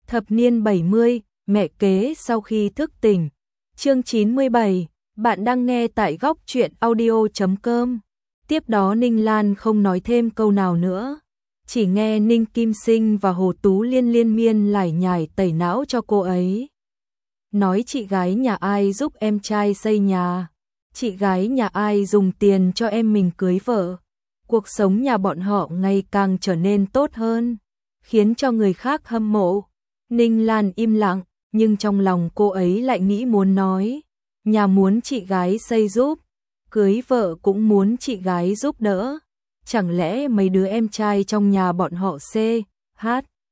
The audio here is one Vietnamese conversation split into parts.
Thập niên 70, mẹ kế sau khi thức tỉnh. Chương 97, bạn đang nghe tại góc truyện audio.com. Tiếp đó Ninh Lan không nói thêm câu nào nữa, chỉ nghe Ninh Kim Sinh và Hồ Tú Liên liên miên lải nhải tẩy não cho cô ấy. Nói chị gái nhà ai giúp em trai xây nhà, chị gái nhà ai dùng tiền cho em mình cưới vợ. Cuộc sống nhà bọn họ ngày càng trở nên tốt hơn, khiến cho người khác hâm mộ. Ninh Lan im lặng, nhưng trong lòng cô ấy lại nghĩ muốn nói, nhà muốn chị gái xây giúp, cưới vợ cũng muốn chị gái giúp đỡ. Chẳng lẽ mấy đứa em trai trong nhà bọn họ C, H,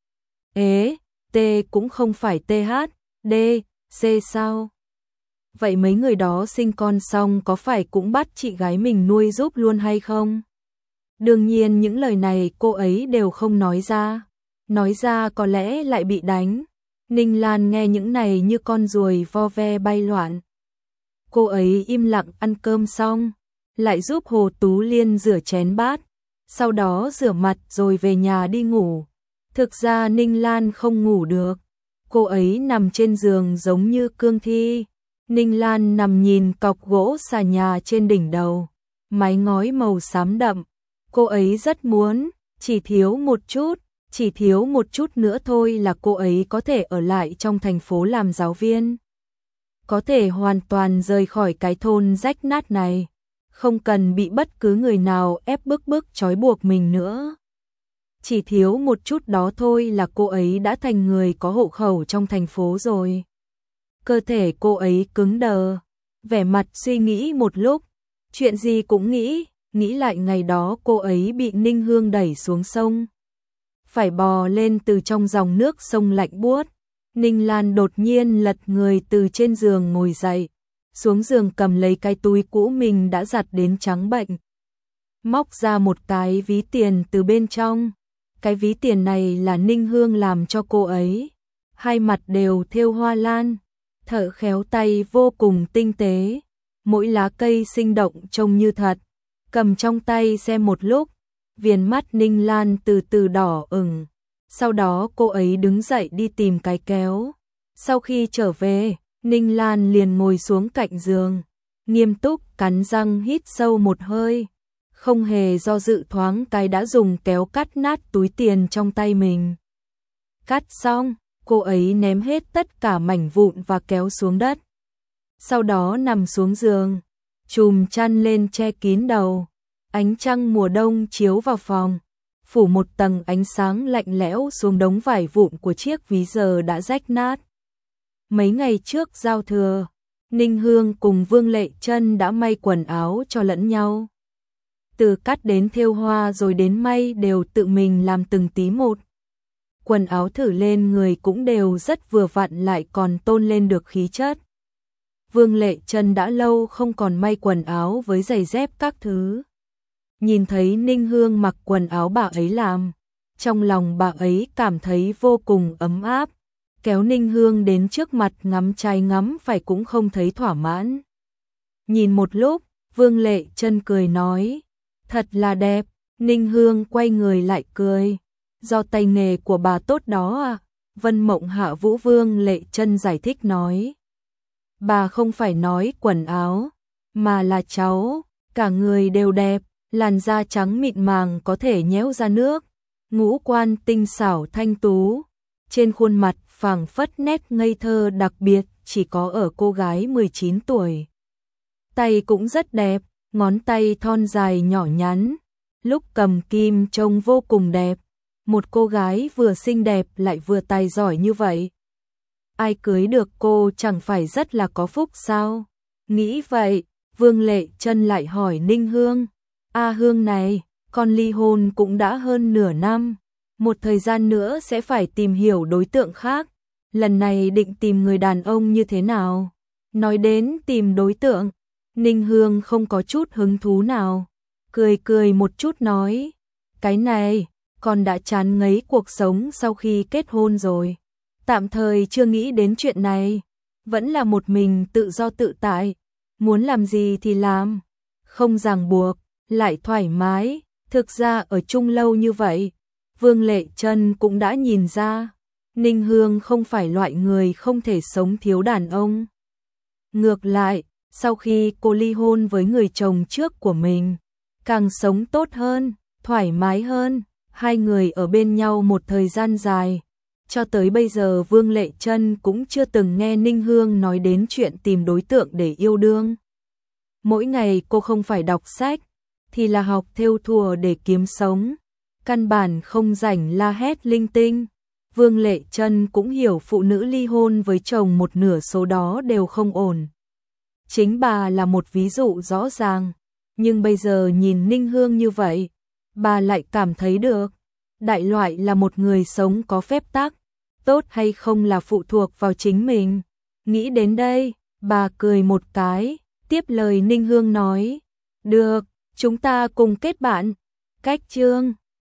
T cũng không phải TH, D, C sao? Vậy mấy người đó sinh con xong có phải cũng bắt chị gái mình nuôi giúp luôn hay không? Đương nhiên những lời này cô ấy đều không nói ra có lẽ lại bị đánh. Ninh Lan nghe những này như con ruồi vo ve bay loạn. Cô ấy im lặng ăn cơm xong, lại giúp Hồ Tú Liên rửa chén bát, sau đó rửa mặt rồi về nhà đi ngủ. Thực ra Ninh Lan không ngủ được, cô ấy nằm trên giường giống như cương thi. Ninh Lan nằm nhìn cọc gỗ xà nhà trên đỉnh đầu, mái ngói màu xám đậm. Cô ấy rất muốn, chỉ thiếu một chút nữa thôi là cô ấy có thể ở lại trong thành phố làm giáo viên. Có thể hoàn toàn rời khỏi cái thôn rách nát này, không cần bị bất cứ người nào ép bức trói buộc mình nữa. Chỉ thiếu một chút đó thôi là cô ấy đã thành người có hộ khẩu trong thành phố rồi. Cơ thể cô ấy cứng đờ, vẻ mặt suy nghĩ một lúc, chuyện gì cũng nghĩ lại ngày đó cô ấy bị Ninh Hương đẩy xuống sông, phải bò lên từ trong dòng nước sông lạnh buốt. Ninh Lan đột nhiên lật người từ trên giường ngồi dậy, xuống giường cầm lấy cái túi cũ mình đã giặt đến trắng bệnh, móc ra một cái ví tiền từ bên trong. Cái ví tiền này là Ninh Hương làm cho cô ấy, hai mặt đều thêu hoa lan, thợ khéo tay vô cùng tinh tế, mỗi lá cây sinh động trông như thật. Cầm trong tay xem một lúc, viền mắt Ninh Lan từ từ đỏ ửng. Sau đó cô ấy đứng dậy đi tìm cái kéo. Sau khi trở về, Ninh Lan liền ngồi xuống cạnh giường, nghiêm túc cắn răng hít sâu một hơi, không hề do dự thoáng cái đã dùng kéo cắt nát túi tiền trong tay mình. Cắt xong, cô ấy ném hết tất cả mảnh vụn và kéo xuống đất. Sau đó nằm xuống giường, chùm chăn lên che kín đầu. Ánh trăng mùa đông chiếu vào phòng, phủ một tầng ánh sáng lạnh lẽo xuống đống vải vụn của chiếc ví giờ đã rách nát. Mấy ngày trước giao thừa, Ninh Hương cùng Vương Lệ Trân đã may quần áo cho lẫn nhau. Từ cắt đến thêu hoa rồi đến may đều tự mình làm từng tí một. Quần áo thử lên người cũng đều rất vừa vặn, lại còn tôn lên được khí chất. Vương Lệ Trân đã lâu không còn may quần áo với giày dép các thứ. Nhìn thấy Ninh Hương mặc quần áo bà ấy làm, trong lòng bà ấy cảm thấy vô cùng ấm áp, kéo Ninh Hương đến trước mặt ngắm trái ngắm phải cũng không thấy thỏa mãn. Nhìn một lúc, Vương Lệ Trân cười nói, thật là đẹp. Ninh Hương quay người lại cười, do tay nghề của bà tốt đó à? Vân Mộng Hạ Vũ. Vương Lệ Trân giải thích nói, bà không phải nói quần áo, mà là cháu, cả người đều đẹp. Làn da trắng mịn màng có thể nhéo ra nước, ngũ quan tinh xảo thanh tú, trên khuôn mặt phảng phất nét ngây thơ đặc biệt chỉ có ở cô gái 19 tuổi. Tay cũng rất đẹp, ngón tay thon dài nhỏ nhắn, lúc cầm kim trông vô cùng đẹp. Một cô gái vừa xinh đẹp lại vừa tài giỏi như vậy, ai cưới được cô chẳng phải rất là có phúc sao? Nghĩ vậy, Vương Lệ Trân lại hỏi Ninh Hương, a Hương này, con ly hôn cũng đã hơn nửa năm, một thời gian nữa sẽ phải tìm hiểu đối tượng khác, lần này định tìm người đàn ông như thế nào? Nói đến tìm đối tượng, Ninh Hương không có chút hứng thú nào, cười một chút nói, cái này, con đã chán ngấy cuộc sống sau khi kết hôn rồi, tạm thời chưa nghĩ đến chuyện này, vẫn là một mình tự do tự tại, muốn làm gì thì làm, không ràng buộc, lại thoải mái. Thực ra ở chung lâu như vậy, Vương Lệ Trân cũng đã nhìn ra, Ninh Hương không phải loại người không thể sống thiếu đàn ông. Ngược lại, sau khi cô ly hôn với người chồng trước của mình, càng sống tốt hơn, thoải mái hơn, hai người ở bên nhau một thời gian dài. Cho tới bây giờ Vương Lệ Trân cũng chưa từng nghe Ninh Hương nói đến chuyện tìm đối tượng để yêu đương. Mỗi ngày cô không phải đọc sách, thì là học thêu thùa để kiếm sống, căn bản không rảnh la hét linh tinh. Vương Lệ Trân cũng hiểu phụ nữ ly hôn với chồng một nửa số đó đều không ổn. Chính bà là một ví dụ rõ ràng, nhưng bây giờ nhìn Ninh Hương như vậy, bà lại cảm thấy được. Đại loại là một người sống có phép tắc, tốt hay không là phụ thuộc vào chính mình. Nghĩ đến đây, bà cười một cái, tiếp lời Ninh Hương nói, được, chúng ta cùng kết bạn. Cách chương